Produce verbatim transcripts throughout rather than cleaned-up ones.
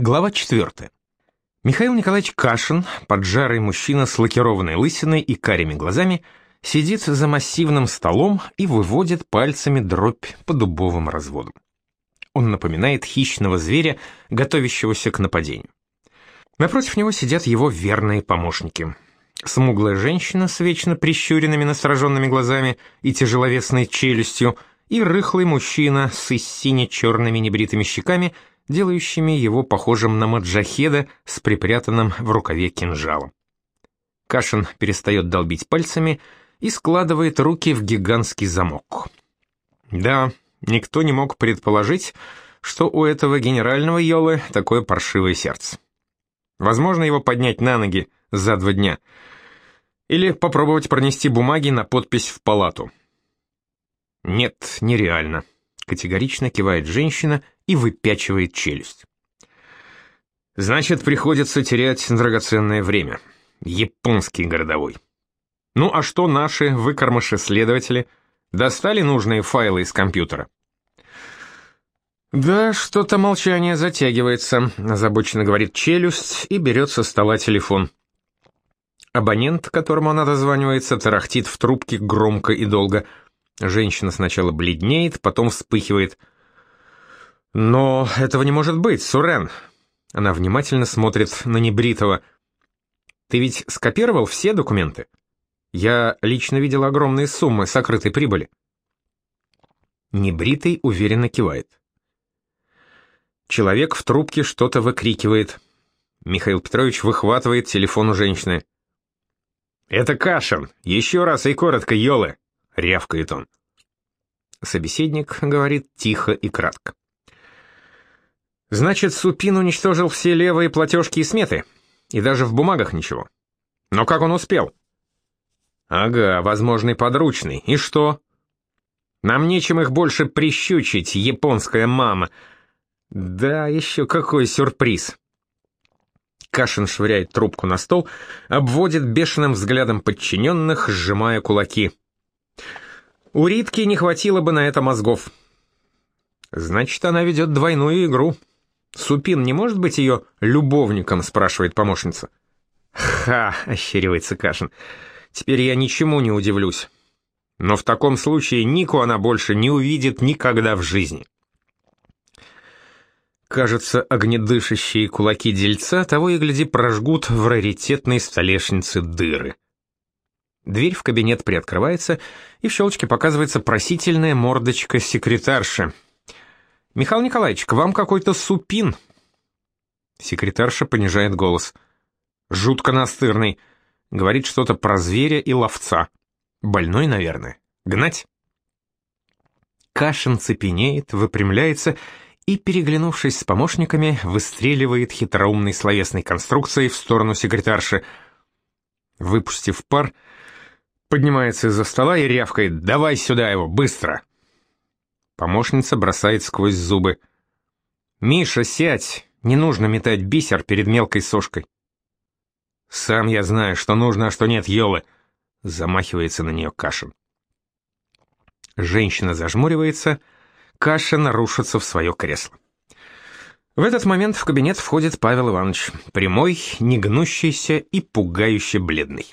Глава четвертая. Михаил Николаевич Кашин, поджарый мужчина с лакированной лысиной и карими глазами, сидит за массивным столом и выводит пальцами дробь по дубовым разводам. Он напоминает хищного зверя, готовящегося к нападению. Напротив него сидят его верные помощники. Смуглая женщина с вечно прищуренными настороженными глазами и тяжеловесной челюстью, и рыхлый мужчина с сине-черными небритыми щеками, делающими его похожим на маджахеда с припрятанным в рукаве кинжалом. Кашин перестает долбить пальцами и складывает руки в гигантский замок. Да, никто не мог предположить, что у этого генерального Йолы такое паршивое сердце. Возможно, его поднять на ноги за два дня. Или попробовать пронести бумаги на подпись в палату. Нет, нереально. Категорично кивает женщина и выпячивает челюсть. Значит, приходится терять драгоценное время. Японский городовой. Ну а что наши выкормыши-следователи? Достали нужные файлы из компьютера? Да, что-то молчание затягивается, озабоченно говорит челюсть и берет со стола телефон. Абонент, которому она дозванивается, тарахтит в трубке громко и долго. Женщина сначала бледнеет, потом вспыхивает. «Но этого не может быть, Сурен!» Она внимательно смотрит на небритого. «Ты ведь скопировал все документы? Я лично видел огромные суммы сокрытой прибыли». Небритый уверенно кивает. Человек в трубке что-то выкрикивает. Михаил Петрович выхватывает телефон у женщины. «Это Кашин! Еще раз и коротко, Йолы!» — рявкает он. Собеседник говорит тихо и кратко. «Значит, Супин уничтожил все левые платежки и сметы, и даже в бумагах ничего. Но как он успел?» «Ага, возможный подручный. И что?» «Нам нечем их больше прищучить, японская мама. Да, еще какой сюрприз!» Кашин швыряет трубку на стол, обводит бешеным взглядом подчиненных, сжимая кулаки. У Ритки не хватило бы на это мозгов. Значит, она ведет двойную игру. Супин не может быть ее любовником, спрашивает помощница. Ха, ощеривается Кашин. Теперь я ничему не удивлюсь. Но в таком случае Нику она больше не увидит никогда в жизни. Кажется, огнедышащие кулаки дельца того и гляди прожгут в раритетной столешнице дыры. Дверь в кабинет приоткрывается, и в щелчке показывается просительная мордочка секретарши. «Михаил Николаевич, к вам какой-то Супин». Секретарша понижает голос. «Жутко настырный. Говорит что-то про зверя и ловца. Больной, наверное. Гнать?» Кашин цепенеет, выпрямляется и, переглянувшись с помощниками, выстреливает хитроумной словесной конструкцией в сторону секретарши. Выпустив пар, поднимается из-за стола и рявкает: «Давай сюда его, быстро!» Помощница бросает сквозь зубы: «Миша, сядь, не нужно метать бисер перед мелкой сошкой». «Сам я знаю, что нужно, а что нет, Йолы», — замахивается на нее Кашин. Женщина зажмуривается, Кашин рушится в свое кресло. В этот момент в кабинет входит Павел Иванович, прямой, негнущийся и пугающе бледный.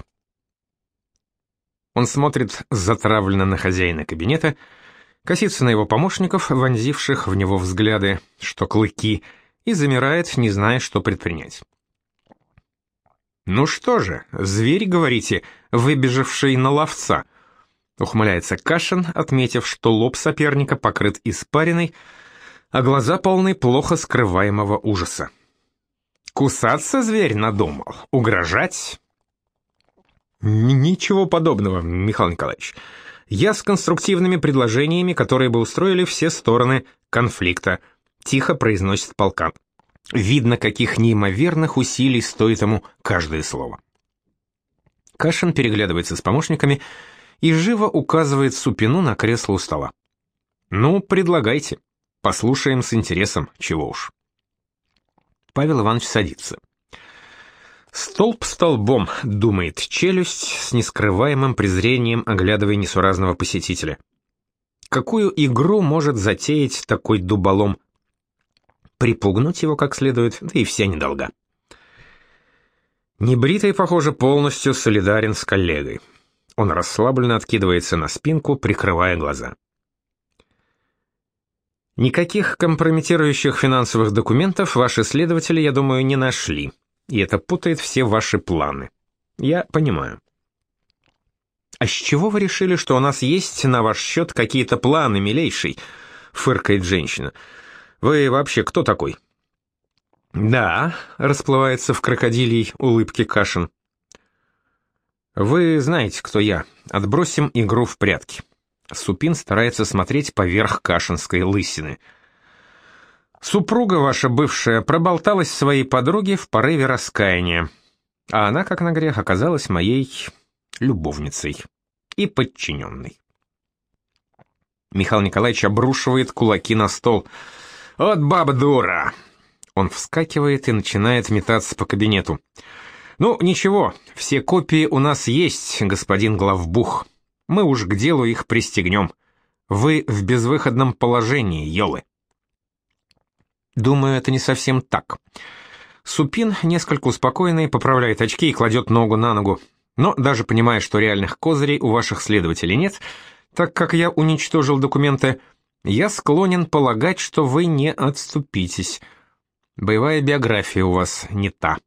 Он смотрит затравленно на хозяина кабинета, косится на его помощников, вонзивших в него взгляды, что клыки, и замирает, не зная, что предпринять. «Ну что же, зверь, говорите, выбежавший на ловца», — ухмыляется Кашин, отметив, что лоб соперника покрыт испариной, а глаза полны плохо скрываемого ужаса. «Кусаться зверь надумал? Угрожать?» «Ничего подобного, Михаил Николаевич. Я с конструктивными предложениями, которые бы устроили все стороны конфликта», — тихо произносит полкан. Видно, каких неимоверных усилий стоит ему каждое слово. Кашин переглядывается с помощниками и живо указывает Супину на кресло у стола. «Ну, предлагайте. Послушаем с интересом, чего уж». Павел Иванович садится. «Столб столбом», — думает челюсть, с нескрываемым презрением оглядывая несуразного посетителя. «Какую игру может затеять такой дуболом? припугнуть его как следует, да и вся недолга. Небритый, похоже, полностью солидарен с коллегой. Он расслабленно откидывается на спинку, прикрывая глаза. Никаких компрометирующих финансовых документов ваши следователи, я думаю, не нашли, и это путает все ваши планы. Я понимаю. «А с чего вы решили, что у нас есть на ваш счет какие-то планы, милейший?» — фыркает женщина. «Вы вообще кто такой?» «Да», — расплывается в крокодилей улыбке Кашин. «Вы знаете, кто я. Отбросим игру в прятки». Супин старается смотреть поверх кашинской лысины. «Супруга ваша бывшая проболталась своей подруге в порыве раскаяния, а она, как на грех, оказалась моей любовницей и подчиненной». Михаил Николаевич обрушивает кулаки на стол. «Вот баба дура!» Он вскакивает и начинает метаться по кабинету. «Ну, ничего, все копии у нас есть, господин главбух. Мы уж к делу их пристегнем. Вы в безвыходном положении, ёлы». Думаю, это не совсем так. Супин, несколько успокоенный, поправляет очки и кладет ногу на ногу. Но даже понимая, что реальных козырей у ваших следователей нет, так как я уничтожил документы, я склонен полагать, что вы не отступитесь. Боевая биография у вас не та.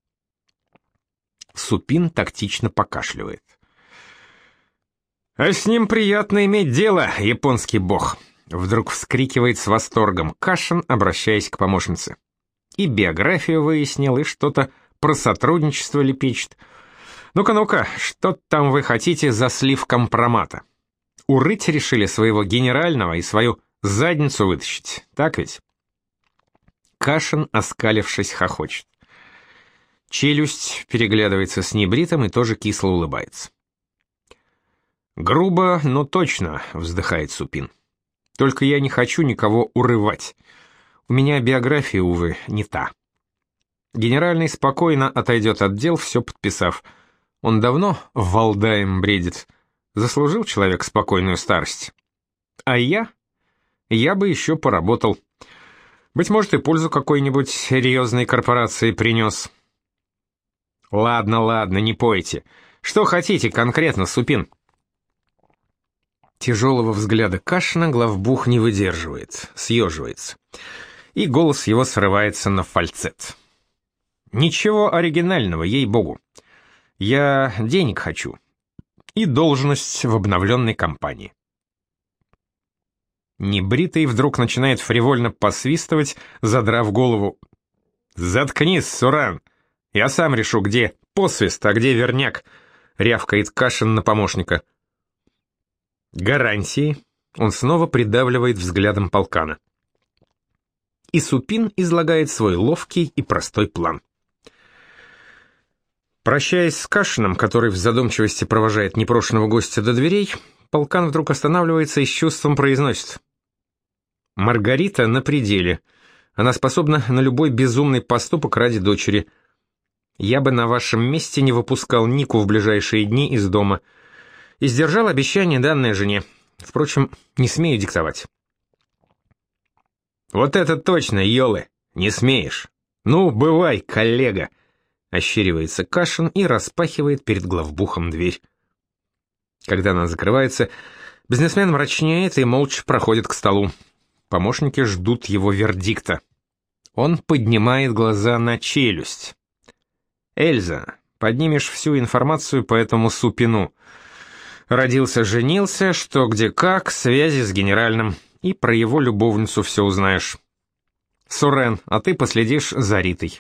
Супин тактично покашливает. «А с ним приятно иметь дело, японский бог», — вдруг вскрикивает с восторгом Кашин, обращаясь к помощнице. И биографию выяснил, и что-то про сотрудничество лепечет. «Ну-ка, ну-ка, что там вы хотите за слив компромата? Урыть решили своего генерального и свою задницу вытащить, так ведь?» Кашин, оскалившись, хохочет. Челюсть переглядывается с небритым и тоже кисло улыбается. «Грубо, но точно», — вздыхает Супин. «Только я не хочу никого урывать. У меня биография, увы, не та». Генеральный спокойно отойдет от дел, все подписав. Он давно Валдаем бредит. Заслужил человек спокойную старость. А я? Я бы еще поработал. Быть может, и пользу какой-нибудь серьезной корпорации принес. Ладно, ладно, не пойте. Что хотите конкретно, Супин? Тяжелого взгляда Кашина главбух не выдерживает, съеживается. И голос его срывается на фальцет. Ничего оригинального, ей-богу. Я денег хочу. И должность в обновленной компании. Небритый вдруг начинает фривольно посвистывать, задрав голову. «Заткнись, Суран! Я сам решу, где посвист, а где верняк!» — рявкает Кашин на помощника. «Гарантии!» — он снова придавливает взглядом полкана. И Супин излагает свой ловкий и простой план. Прощаясь с Кашиным, который в задумчивости провожает непрошенного гостя до дверей, полкан вдруг останавливается и с чувством произносит: «Маргарита на пределе. Она способна на любой безумный поступок ради дочери. Я бы на вашем месте не выпускал Нику в ближайшие дни из дома и сдержал обещание, данное жене. Впрочем, не смею диктовать». «Вот это точно, ёлы, не смеешь. Ну, бывай, коллега», — ощеривается Кашин и распахивает перед главбухом дверь. Когда она закрывается, бизнесмен мрачнеет и молча проходит к столу. Помощники ждут его вердикта. Он поднимает глаза на челюсть. «Эльза, поднимешь всю информацию по этому Супину. Родился, женился, что где как, связи с генеральным, и про его любовницу все узнаешь. Сурен, а ты последишь за Ритой».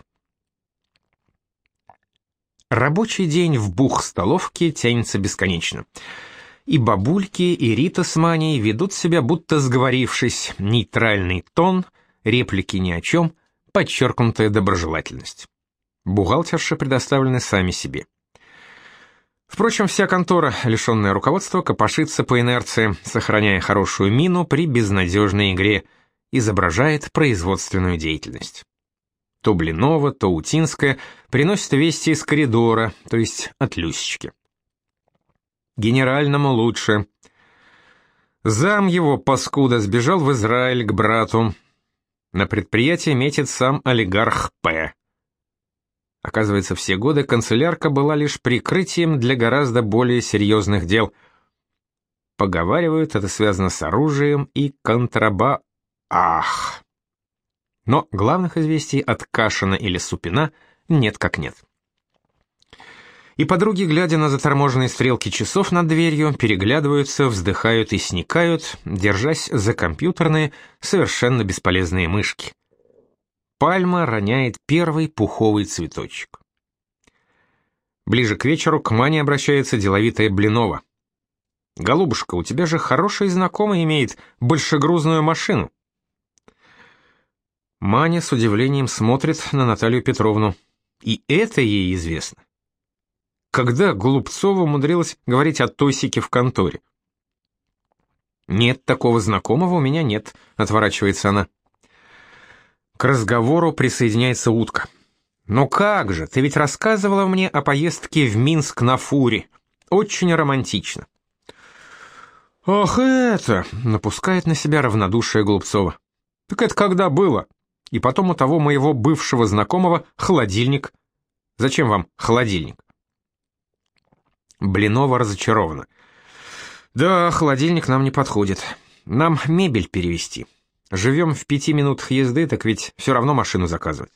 Рабочий день в бух-столовке тянется бесконечно. И бабульки, и Рита с Маней ведут себя будто сговорившись, нейтральный тон, реплики ни о чем, подчеркнутая доброжелательность. Бухгалтерши предоставлены сами себе. Впрочем, вся контора, лишенная руководства, копошится по инерции, сохраняя хорошую мину при безнадежной игре, изображает производственную деятельность. То Блинова, то Утинская приносят вести из коридора, то есть от Люсечки. Генеральному лучше. Зам его, паскуда, сбежал в Израиль к брату. На предприятие метит сам олигарх П. Оказывается, все годы канцелярка была лишь прикрытием для гораздо более серьезных дел. Поговаривают, это связано с оружием и контраба... Ах! Но главных известий от Кашина или Супина нет как нет. И подруги, глядя на заторможенные стрелки часов над дверью, переглядываются, вздыхают и сникают, держась за компьютерные, совершенно бесполезные мышки. Пальма роняет первый пуховый цветочек. Ближе к вечеру к Мане обращается деловитая Блинова. «Голубушка, у тебя же хороший знакомый имеет большегрузную машину». Маня с удивлением смотрит на Наталью Петровну. И это ей известно. Когда Голубцова умудрилась говорить о Тосике в конторе? «Нет, такого знакомого у меня нет», — отворачивается она. К разговору присоединяется утка. «Ну как же, ты ведь рассказывала мне о поездке в Минск на фуре. Очень романтично». «Ах, это!» — напускает на себя равнодушие Голубцова. «Так это когда было? И потом у того моего бывшего знакомого холодильник. Зачем вам холодильник?» Блинова разочарована. «Да, холодильник нам не подходит. Нам мебель перевезти. Живем в пяти минутах езды, так ведь все равно машину заказывать».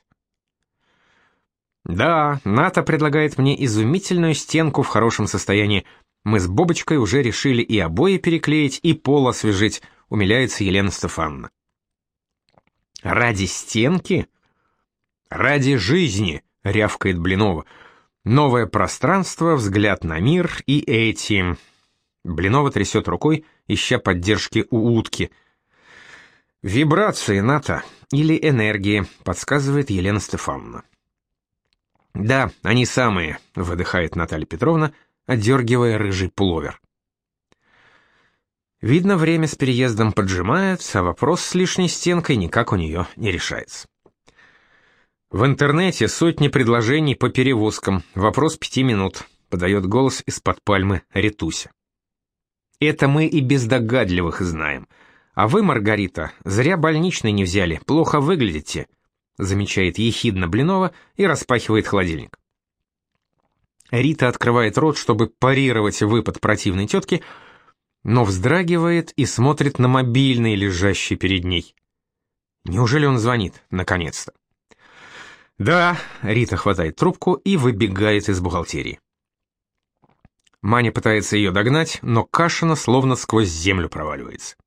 «Да, Ната предлагает мне изумительную стенку в хорошем состоянии. Мы с Бобочкой уже решили и обои переклеить, и пол освежить», — умиляется Елена Стефановна. «Ради стенки?» «Ради жизни», — рявкает Блинова. «Новое пространство, взгляд на мир и эти...» Блинова трясет рукой, ища поддержки у утки. «Вибрации, Ната, или энергии», — подсказывает Елена Стефановна. «Да, они самые», — выдыхает Наталья Петровна, отдергивая рыжий пуловер. Видно, время с переездом поджимает, а вопрос с лишней стенкой никак у нее не решается. В интернете сотни предложений по перевозкам, вопрос пяти минут, подает голос из-под пальмы Ритуся. Это мы и без догадливых знаем. А вы, Маргарита, зря больничный не взяли, плохо выглядите, замечает ехидно Блинова и распахивает холодильник. Рита открывает рот, чтобы парировать выпад противной тетки, но вздрагивает и смотрит на мобильный, лежащий перед ней. Неужели он звонит, наконец-то? «Да», — Рита хватает трубку и выбегает из бухгалтерии. Маня пытается ее догнать, но Кашина словно сквозь землю проваливается.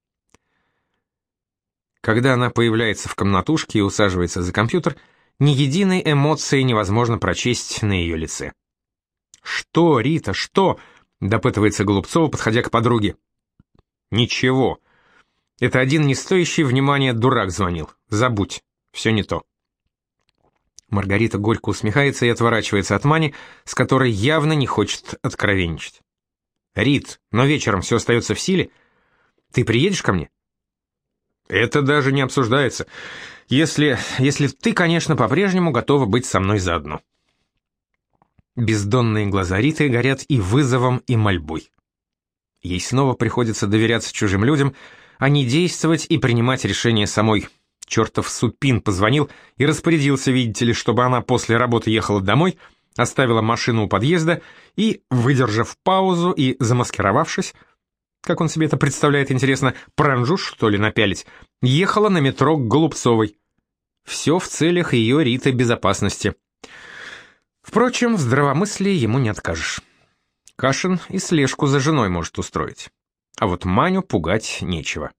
Когда она появляется в комнатушке и усаживается за компьютер, ни единой эмоции невозможно прочесть на ее лице. «Что, Рита, что?» — допытывается Голубцова, подходя к подруге. «Ничего. Это один не стоящий внимания дурак звонил. Забудь, все не то». Маргарита горько усмехается и отворачивается от Мани, с которой явно не хочет откровенничать. «Рит, но вечером все остается в силе. Ты приедешь ко мне?» «Это даже не обсуждается. Если, если ты, конечно, по-прежнему готова быть со мной заодно». Бездонные глаза Риты горят и вызовом, и мольбой. Ей снова приходится доверяться чужим людям, а не действовать и принимать решения самой. Чертов Супин позвонил и распорядился, видите ли, чтобы она после работы ехала домой, оставила машину у подъезда и, выдержав паузу и замаскировавшись, как он себе это представляет, интересно, паранджу, что ли, напялить, ехала на метро к Голубцовой. Все в целях ее, Риты, безопасности. Впрочем, в здравомыслии ему не откажешь. Кашин и слежку за женой может устроить. А вот Маню пугать нечего.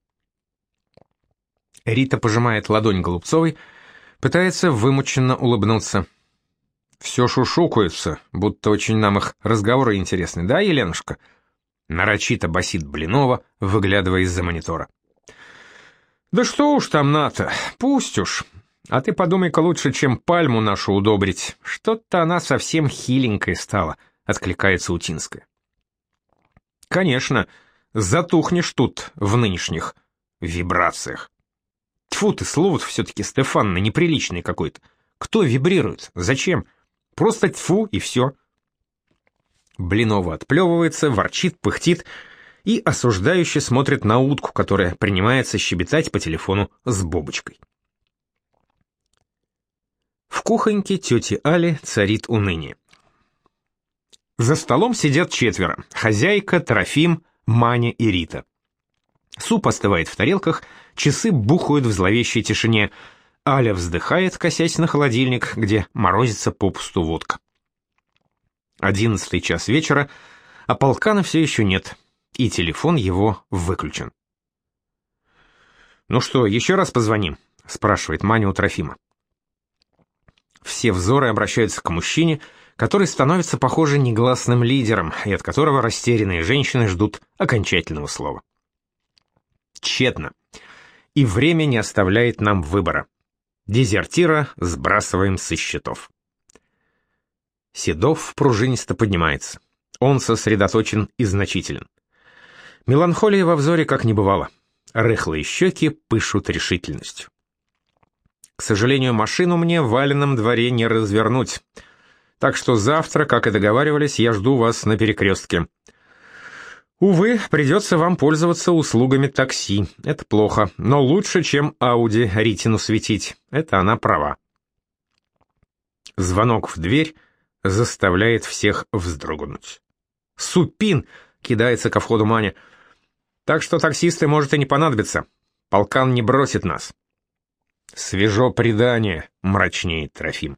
Рита пожимает ладонь Голубцовой, пытается вымученно улыбнуться. «Все шушукаются, будто очень нам их разговоры интересны, да, Еленушка?» Нарочито басит Блинова, выглядывая из-за монитора. «Да что уж там, Ната, пусть уж. А ты подумай-ка лучше, чем пальму нашу удобрить. Что-то она совсем хиленькая стала», — откликается Утинская. «Конечно, затухнешь тут в нынешних вибрациях. Тьфу ты, слово-то все-таки, Стефанна, неприличный какой-то. Кто вибрирует? Зачем? Просто тьфу и все». Блинова отплевывается, ворчит, пыхтит и осуждающе смотрит на утку, которая принимается щебетать по телефону с Бобочкой. В кухоньке тети Али царит уныние. За столом сидят четверо: хозяйка, Трофим, Маня и Рита. Суп остывает в тарелках, часы бухают в зловещей тишине. Аля вздыхает, косясь на холодильник, где морозится попусту водка. Одиннадцатый час вечера, а полкана все еще нет, и телефон его выключен. «Ну что, еще раз позвоним?» — спрашивает Маня у Трофима. Все взоры обращаются к мужчине, который становится, похоже, негласным лидером, и от которого растерянные женщины ждут окончательного слова. Тщетно. И время не оставляет нам выбора. Дезертира сбрасываем со счетов. Седов пружинисто поднимается. Он сосредоточен и значителен. Меланхолия во взоре как не бывало. Рыхлые щеки пышут решительностью. К сожалению, машину мне в Валином дворе не развернуть. Так что завтра, как и договаривались, я жду вас на перекрестке. Увы, придется вам пользоваться услугами такси. Это плохо, но лучше, чем Ауди Ритину светить. Это она права. Звонок в дверь заставляет всех вздрогнуть. «Супин!» — кидается ко входу Маня. «Так что таксисты, может, и не понадобятся. Полкан не бросит нас». «Свежо предание», — мрачнеет Трофим.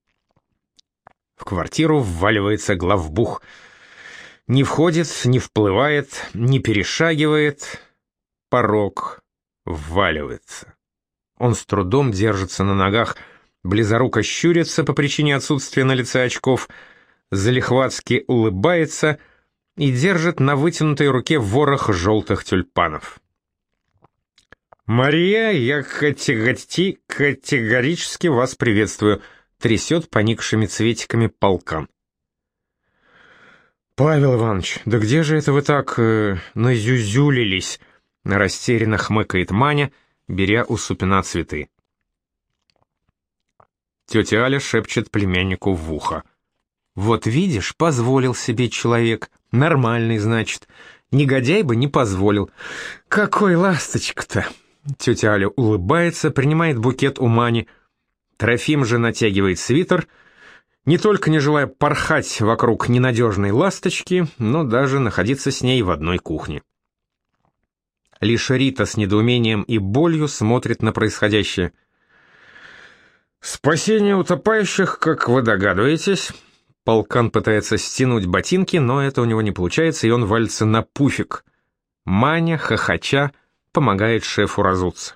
В квартиру вваливается главбух. Не входит, не вплывает, не перешагивает. Порог вваливается. Он с трудом держится на ногах, близоруко щурится по причине отсутствия на лице очков, залихватски улыбается и держит на вытянутой руке ворох желтых тюльпанов. «Мария, я категорически, категорически вас приветствую», — трясет поникшими цветиками полкан. «Павел Иванович, да где же это вы так э, назюзюлились?» — растерянно хмыкает Маня, беря у Супина цветы. Тетя Аля шепчет племяннику в ухо. «Вот видишь, позволил себе человек. Нормальный, значит. Негодяй бы не позволил. Какой ласточка-то!» Тетя Аля улыбается, принимает букет у Мани. Трофим же натягивает свитер, не только не желая порхать вокруг ненадежной ласточки, но даже находиться с ней в одной кухне. Лишь Рита с недоумением и болью смотрит на происходящее. «Спасение утопающих, как вы догадываетесь». Полкан пытается стянуть ботинки, но это у него не получается, и он валится на пуфик. Маня, хохоча, помогает шефу разуться.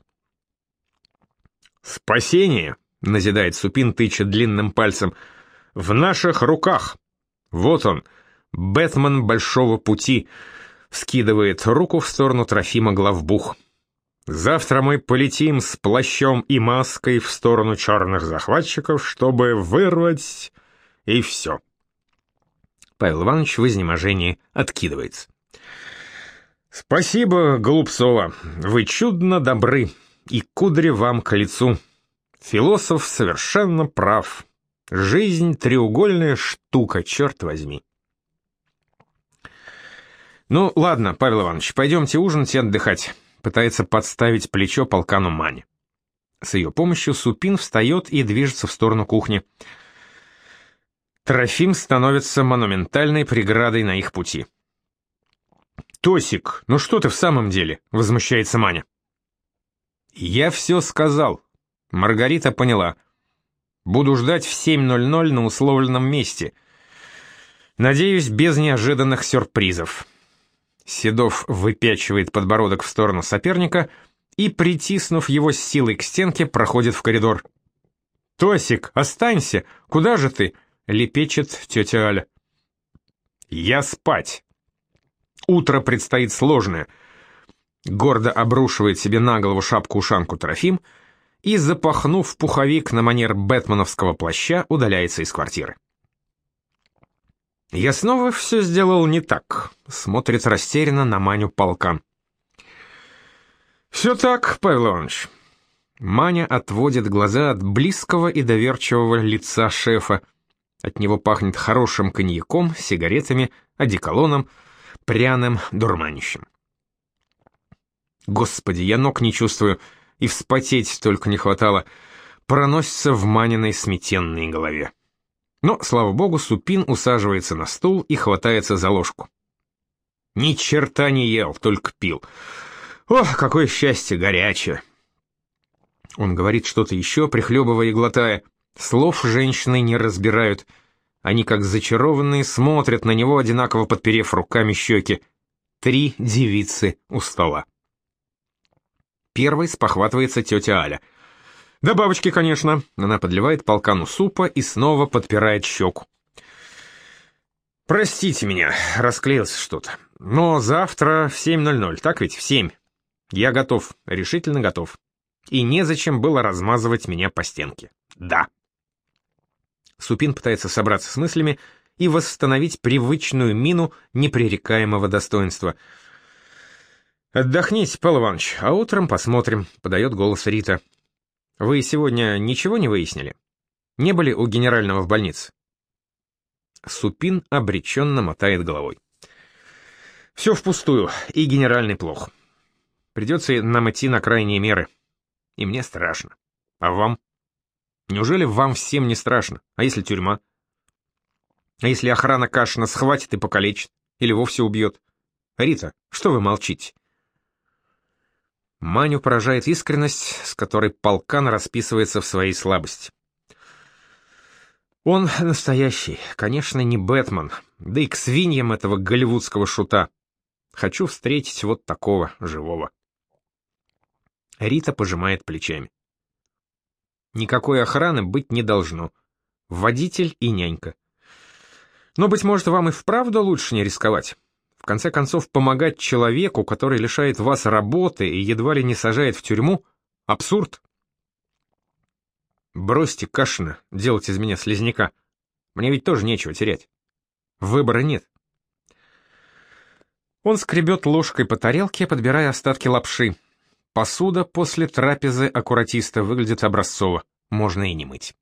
«Спасение», — назидает Супин, тыча длинным пальцем, — «в наших руках. Вот он, Бэтмен большого пути», — вскидывает руку в сторону Трофима главбух. «Завтра мы полетим с плащом и маской в сторону черных захватчиков, чтобы вырвать...» И все. Павел Иванович в изнеможении откидывается. «Спасибо, Голубцова, вы чудно добры, и кудри вам к лицу. Философ совершенно прав. Жизнь — треугольная штука, черт возьми». «Ну, ладно, Павел Иванович, пойдемте ужинать и отдыхать», — пытается подставить плечо полкану Мани. С ее помощью Супин встает и движется в сторону кухни. Трофим становится монументальной преградой на их пути. «Тосик, ну что ты в самом деле?» — возмущается Маня. «Я все сказал». Маргарита поняла. «Буду ждать в семь ноль ноль на условленном месте. Надеюсь, без неожиданных сюрпризов». Седов выпячивает подбородок в сторону соперника и, притиснув его с силой к стенке, проходит в коридор. «Тосик, останься! Куда же ты?» — лепечет тетя Аля. «Я спать. Утро предстоит сложное», — гордо обрушивает себе на голову шапку-ушанку Трофим и, запахнув пуховик на манер бэтменовского плаща, удаляется из квартиры. «Я снова все сделал не так», — смотрит растерянно на Маню полкан. «Все так, Павел Иванович». Маня отводит глаза от близкого и доверчивого лица шефа. От него пахнет хорошим коньяком, сигаретами, одеколоном, пряным, дурманящим. «Господи, я ног не чувствую, и вспотеть только не хватало. проносится в Маниной сметенной голове. Но, слава богу, Супин усаживается на стул и хватается за ложку. Ни черта не ел, только пил. Ох, какое счастье, горячее. Он говорит что-то еще, прихлебывая и глотая. Слов женщины не разбирают. Они, как зачарованные, смотрят на него, одинаково подперев руками щеки. Три девицы у стола. Первой спохватывается тетя Аля. «Добавочки, конечно». Она подливает полкану супа и снова подпирает щеку. «Простите меня, расклеился что-то. Но завтра в семь ноль ноль, так ведь, в семь? Я готов, решительно готов. И незачем было размазывать меня по стенке. Да». Супин пытается собраться с мыслями и восстановить привычную мину непререкаемого достоинства. «Отдохните, Павел Иванович, а утром посмотрим», — подает голос Рита. «Вы сегодня ничего не выяснили? Не были у генерального в больнице?» Супин обреченно мотает головой. «Все впустую, и генеральный плох. Придется нам идти на крайние меры. И мне страшно. А вам? Неужели вам всем не страшно? А если тюрьма? А если охрана Кашина схватит и покалечит? Или вовсе убьет? Рита, что вы молчите?» Маню поражает искренность, с которой полкан расписывается в своей слабости. Он настоящий, конечно, не Бэтмен, да и к свиньям этого голливудского шута. Хочу встретить вот такого, живого. Рита пожимает плечами. Никакой охраны быть не должно. Водитель и нянька. Но, быть может, вам и вправду лучше не рисковать. В конце концов, помогать человеку, который лишает вас работы и едва ли не сажает в тюрьму, абсурд. Бросьте, Кашина, делать из меня слизняка. Мне ведь тоже нечего терять. Выбора нет. Он скребет ложкой по тарелке, подбирая остатки лапши. Посуда после трапезы аккуратиста выглядит образцово, можно и не мыть.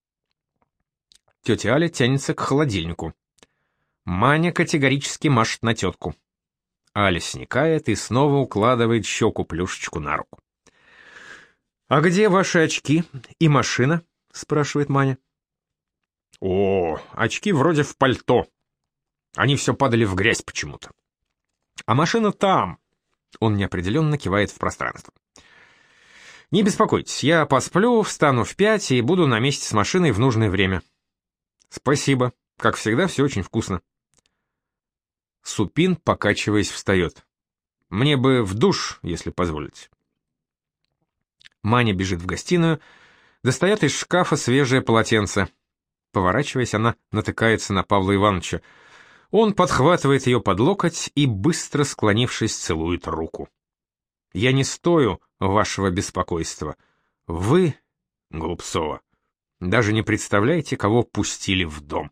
Тетя Аля тянется к холодильнику. Маня категорически машет на тетку. Аля сникает и снова укладывает щеку-плюшечку на руку. «А где ваши очки и машина?» — спрашивает Маня. «О, очки вроде в пальто. Они все падали в грязь почему-то. А машина там!» — он неопределенно кивает в пространство. «Не беспокойтесь, я посплю, встану в пять и буду на месте с машиной в нужное время». «Спасибо. Как всегда, все очень вкусно». Супин, покачиваясь, встает. «Мне бы в душ, если позволите». Маня бежит в гостиную, достает из шкафа свежее полотенце. Поворачиваясь, она натыкается на Павла Ивановича. Он подхватывает ее под локоть и, быстро склонившись, целует руку. «Я не стою вашего беспокойства. Вы, Голубцова, даже не представляете, кого пустили в дом».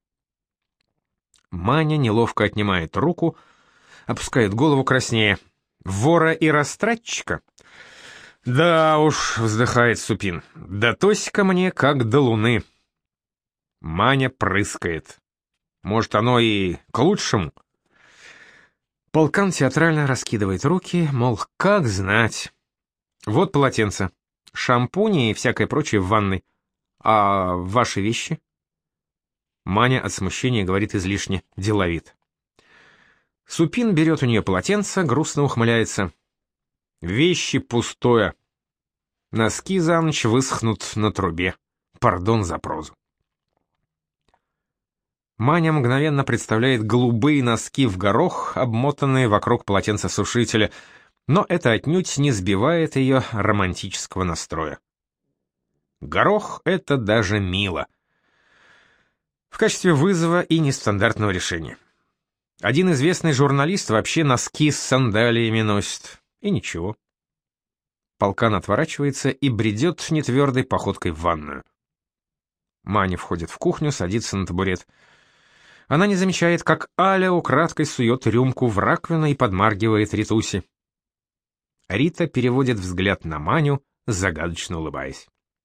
Маня неловко отнимает руку, опускает голову краснее. «Вора и растратчика?» «Да уж», — вздыхает Супин, — «да Тосика мне как до луны». Маня прыскает. «Может, оно и к лучшему?» Полкан театрально раскидывает руки, мол, как знать. «Вот полотенце, шампуни и всякое прочее в ванной. А ваши вещи?» Маня от смущения говорит излишне деловит. Супин берет у нее полотенце, грустно ухмыляется. «Вещи пустое. Носки за ночь высохнут на трубе. Пардон за прозу». Маня мгновенно представляет голубые носки в горох, обмотанные вокруг полотенцесушителя, но это отнюдь не сбивает ее романтического настроя. Горох — это даже мило. В качестве вызова и нестандартного решения. Один известный журналист вообще носки с сандалиями носит. И ничего. Полкан отворачивается и бредет нетвердой походкой в ванную. Маня входит в кухню, садится на табурет. Она не замечает, как Аля украдкой сует рюмку в раковину и подмаргивает Ритусе. Рита переводит взгляд на Маню, загадочно улыбаясь.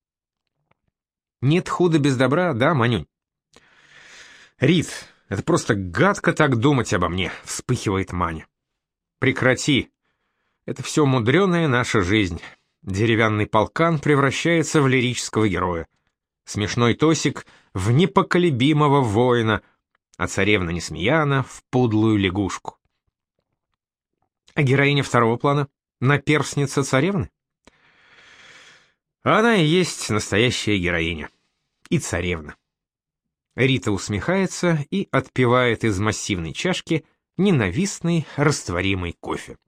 «Нет худа без добра, да, Манюнь?» «Рит, это просто гадко так думать обо мне», — вспыхивает Маня. «Прекрати. Это все мудреная наша жизнь. Деревянный полкан превращается в лирического героя. Смешной Тосик — в непоколебимого воина, а царевна Несмеяна — в подлую лягушку. А героиня второго плана — наперсница царевны? Она и есть настоящая героиня. И царевна. Рита усмехается и отпивает из массивной чашки ненавистный растворимый кофе.